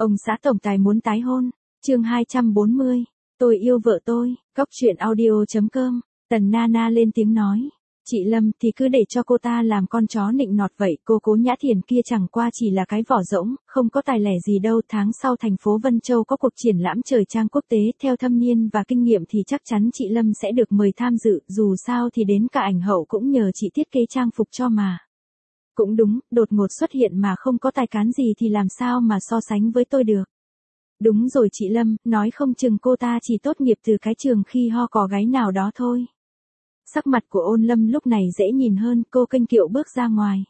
Ông xã tổng tài muốn tái hôn. Chương 240. Tôi yêu vợ tôi. Cóc truyện audio.com. Tần Nana lên tiếng nói. Chị Lâm thì cứ để cho cô ta làm con chó nịnh nọt vậy, cô Cố Nhã Thiền kia chẳng qua chỉ là cái vỏ rỗng, không có tài lẻ gì đâu. Tháng sau thành phố Vân Châu có cuộc triển lãm thời trang quốc tế, theo thâm niên và kinh nghiệm thì chắc chắn chị Lâm sẽ được mời tham dự, dù sao thì đến cả ảnh hậu cũng nhờ chị thiết kế trang phục cho mà. Cũng đúng, đột ngột xuất hiện mà không có tài cán gì thì làm sao mà so sánh với tôi được. Đúng rồi chị Lâm, nói không chừng cô ta chỉ tốt nghiệp từ cái trường khi ho cò gáy nào đó thôi. Sắc mặt của Ôn Lâm lúc này dễ nhìn hơn, cô kênh kiệu bước ra ngoài.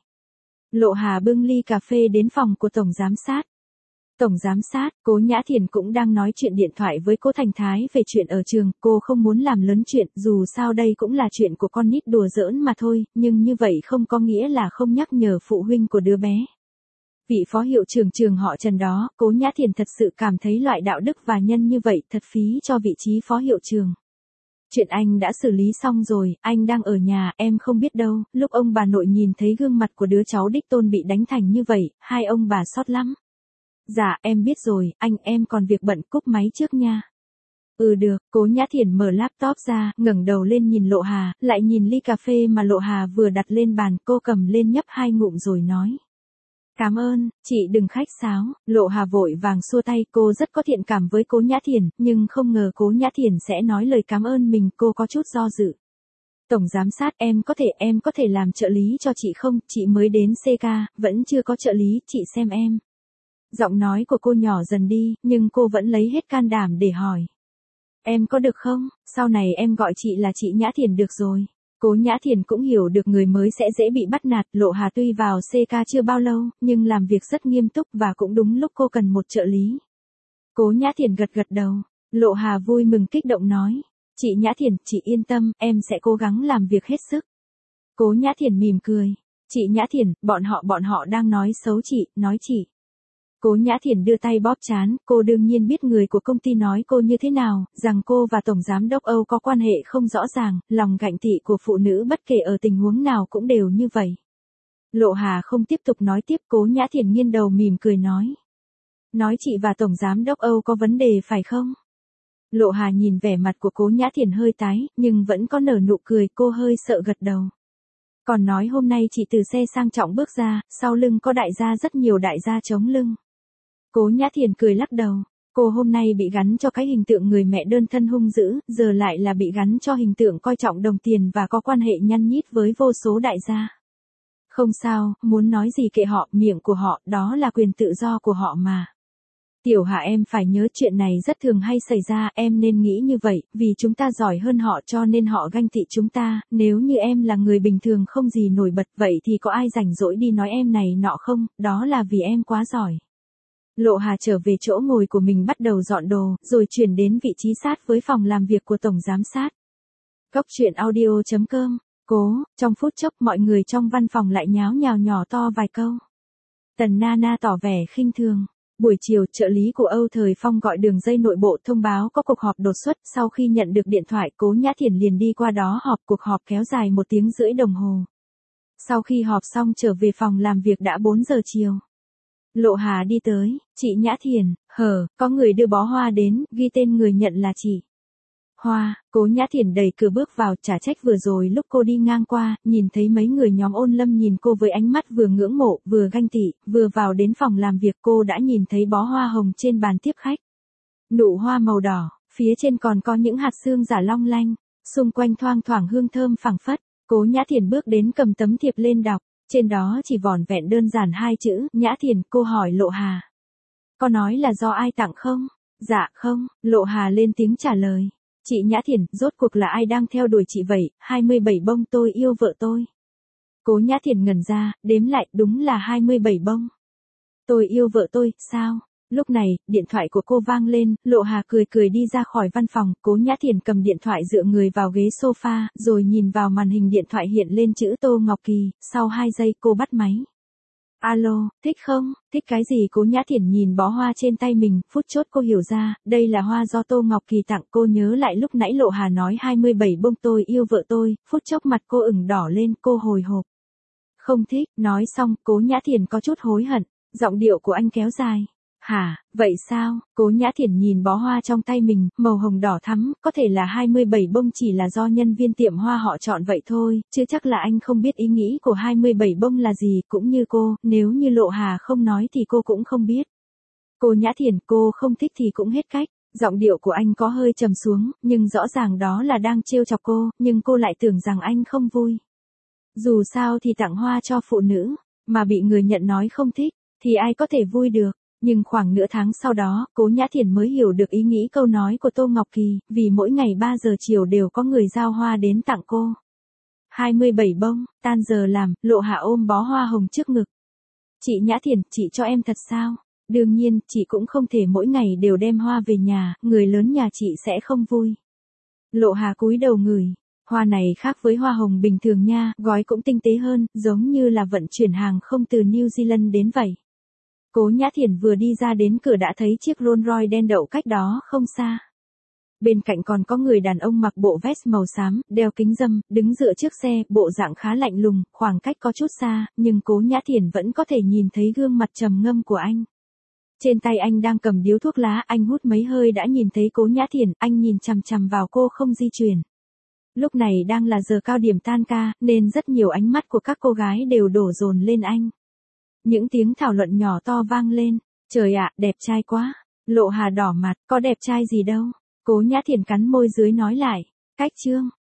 Lộ Hà bưng ly cà phê đến phòng của Tổng Giám sát. Tổng Giám sát, Cố Nhã Thiền cũng đang nói chuyện điện thoại với Cố Thành Thái về chuyện ở trường, cô không muốn làm lớn chuyện, dù sao đây cũng là chuyện của con nít đùa giỡn mà thôi, nhưng như vậy không có nghĩa là không nhắc nhở phụ huynh của đứa bé. Vị phó hiệu trưởng trường họ Trần đó, Cố Nhã Thiền thật sự cảm thấy loại đạo đức và nhân như vậy thật phí cho vị trí phó hiệu trường. Chuyện anh đã xử lý xong rồi, anh đang ở nhà, em không biết đâu. Lúc ông bà nội nhìn thấy gương mặt của đứa cháu đích tôn bị đánh thành như vậy, hai ông bà xót lắm. Dạ, em biết rồi, em còn việc bận, cúp máy trước nha. Ừ được, Cố Nhã Thiền mở laptop ra, ngẩng đầu lên nhìn Lộ Hà, lại nhìn ly cà phê mà Lộ Hà vừa đặt lên bàn, cô cầm lên nhấp 2 ngụm rồi nói. Cảm ơn, chị đừng khách sáo. Lộ Hà vội vàng xua tay, cô rất có thiện cảm với Cố Nhã Thiền, nhưng không ngờ Cố Nhã Thiền sẽ nói lời cảm ơn mình, cô có chút do dự. Tổng Giám sát, em có thể làm trợ lý cho chị không, chị mới đến CK, vẫn chưa có trợ lý, chị xem em. Giọng nói của cô nhỏ dần đi, nhưng cô vẫn lấy hết can đảm để hỏi. Em có được không, sau này em gọi chị là chị Nhã Thiền được rồi. Cố Nhã Thiền cũng hiểu được người mới sẽ dễ bị bắt nạt, Lộ Hà tuy vào CK chưa bao lâu, nhưng làm việc rất nghiêm túc và cũng đúng lúc cô cần một trợ lý. Cố Nhã Thiền gật đầu, Lộ Hà vui mừng kích động nói, chị Nhã Thiền, chị yên tâm, em sẽ cố gắng làm việc hết sức. Cố Nhã Thiền mỉm cười, chị Nhã Thiền, bọn họ đang nói xấu chị, nói chị. Cố Nhã Thiền đưa tay bóp trán, cô đương nhiên biết người của công ty nói cô như thế nào, rằng cô và Tổng Giám đốc Âu có quan hệ không rõ ràng, lòng gạnh tị của phụ nữ bất kể ở tình huống nào cũng đều như vậy. Lộ Hà không tiếp tục nói tiếp, Cố Nhã Thiền nghiêng đầu mỉm cười nói. Nói chị và Tổng Giám đốc Âu có vấn đề phải không? Lộ Hà nhìn vẻ mặt của Cố Nhã Thiền hơi tái, nhưng vẫn có nở nụ cười, cô hơi sợ gật đầu. Còn nói hôm nay chị từ xe sang trọng bước ra, sau lưng có đại gia rất nhiều đại gia chống lưng. Cố Nhã Thiền cười lắc đầu, cô hôm nay bị gắn cho cái hình tượng người mẹ đơn thân hung dữ, giờ lại là bị gắn cho hình tượng coi trọng đồng tiền và có quan hệ nhăn nhít với vô số đại gia. Không sao, muốn nói gì kệ họ, miệng của họ, đó là quyền tự do của họ mà. Tiểu Hạ em phải nhớ chuyện này rất thường hay xảy ra, em nên nghĩ như vậy, vì chúng ta giỏi hơn họ cho nên họ ganh tị chúng ta, nếu như em là người bình thường không gì nổi bật vậy thì có ai rảnh rỗi đi nói em này nọ không, đó là vì em quá giỏi. Lộ Hà trở về chỗ ngồi của mình bắt đầu dọn đồ, rồi chuyển đến vị trí sát với phòng làm việc của Tổng Giám sát. Cóc truyện audio.com. Trong phút chốc mọi người trong văn phòng lại nháo nhào nhỏ to vài câu. Tần Nana tỏ vẻ khinh thường. Buổi chiều, trợ lý của Âu Thời Phong gọi đường dây nội bộ thông báo có cuộc họp đột xuất, sau khi nhận được điện thoại Cố Nhã Thiền liền đi qua đó họp, cuộc họp kéo dài 1 tiếng rưỡi đồng hồ. Sau khi họp xong trở về phòng làm việc đã 4 giờ chiều. Lộ Hà đi tới, chị Nhã Thiền, có người đưa bó hoa đến, ghi tên người nhận là chị. Hoa, Cố Nhã Thiền đẩy cửa bước vào, trả trách vừa rồi lúc cô đi ngang qua, nhìn thấy mấy người nhóm Ôn Lâm nhìn cô với ánh mắt vừa ngưỡng mộ, vừa ganh tị, vừa vào đến phòng làm việc cô đã nhìn thấy bó hoa hồng trên bàn tiếp khách. Nụ hoa màu đỏ, phía trên còn có những hạt sương giả long lanh, xung quanh thoang thoảng hương thơm phảng phất. Cố Nhã Thiền bước đến cầm tấm thiệp lên đọc. Trên đó chỉ vỏn vẹn đơn giản 2 chữ, Nhã Thiền, cô hỏi Lộ Hà. Có nói là do ai tặng không? Dạ không, Lộ Hà lên tiếng trả lời. Chị Nhã Thiền, rốt cuộc là ai đang theo đuổi chị vậy, 27 bông tôi yêu vợ tôi. Cố Nhã Thiền ngẩn ra, đếm lại, đúng là 27 bông. Tôi yêu vợ tôi, sao? Lúc này, điện thoại của cô vang lên, Lộ Hà cười đi ra khỏi văn phòng, Cố Nhã Thiền cầm điện thoại dựa người vào ghế sofa, rồi nhìn vào màn hình điện thoại hiện lên chữ Tô Ngọc Kỳ, sau 2 giây cô bắt máy. Alo, thích không? Thích cái gì? Cố Nhã Thiền nhìn bó hoa trên tay mình, phút chốt cô hiểu ra, đây là hoa do Tô Ngọc Kỳ tặng. Cô nhớ lại lúc nãy Lộ Hà nói 27 bông tôi yêu vợ tôi, phút chốc mặt cô ửng đỏ lên, cô hồi hộp. Không thích, nói xong, Cố Nhã Thiền có chút hối hận, giọng điệu của anh kéo dài. Hả, vậy sao? Cố Nhã Thiển nhìn bó hoa trong tay mình, màu hồng đỏ thắm, có thể là 27 bông chỉ là do nhân viên tiệm hoa họ chọn vậy thôi, chứ chắc là anh không biết ý nghĩ của 27 bông là gì, cũng như cô, nếu như Lộ Hà không nói thì cô cũng không biết. Cô Nhã Thiển, cô không thích thì cũng hết cách. Giọng điệu của anh có hơi trầm xuống, nhưng rõ ràng đó là đang trêu chọc cô, nhưng cô lại tưởng rằng anh không vui. Dù sao thì tặng hoa cho phụ nữ, mà bị người nhận nói không thích, thì ai có thể vui được. Nhưng khoảng nửa tháng sau đó, Cố Nhã Thiển mới hiểu được ý nghĩ câu nói của Tô Ngọc Kỳ, vì mỗi ngày 3 giờ chiều đều có người giao hoa đến tặng cô. 27 bông, tan giờ làm, Lộ Hà ôm bó hoa hồng trước ngực. Chị Nhã Thiển, chị cho em thật sao? Đương nhiên, chị cũng không thể mỗi ngày đều đem hoa về nhà, người lớn nhà chị sẽ không vui. Lộ Hà cúi đầu ngửi. Hoa này khác với hoa hồng bình thường nha, gói cũng tinh tế hơn, giống như là vận chuyển hàng không từ New Zealand đến vậy. Cố Nhã Thiển vừa đi ra đến cửa đã thấy chiếc Rolls Royce đen đậu cách đó không xa. Bên cạnh còn có người đàn ông mặc bộ vest màu xám, đeo kính râm, đứng dựa trước xe, bộ dạng khá lạnh lùng, khoảng cách có chút xa, nhưng Cố Nhã Thiển vẫn có thể nhìn thấy gương mặt trầm ngâm của anh. Trên tay anh đang cầm điếu thuốc lá, anh hút mấy hơi đã nhìn thấy Cố Nhã Thiển, anh nhìn chằm chằm vào cô không di chuyển. Lúc này đang là giờ cao điểm tan ca, nên rất nhiều ánh mắt của các cô gái đều đổ dồn lên anh. Những tiếng thảo luận nhỏ to vang lên. Trời ạ, đẹp trai quá. Lộ Hà đỏ mặt, có đẹp trai gì đâu. Cố Nhã Thiển cắn môi dưới nói lại. Cách trương.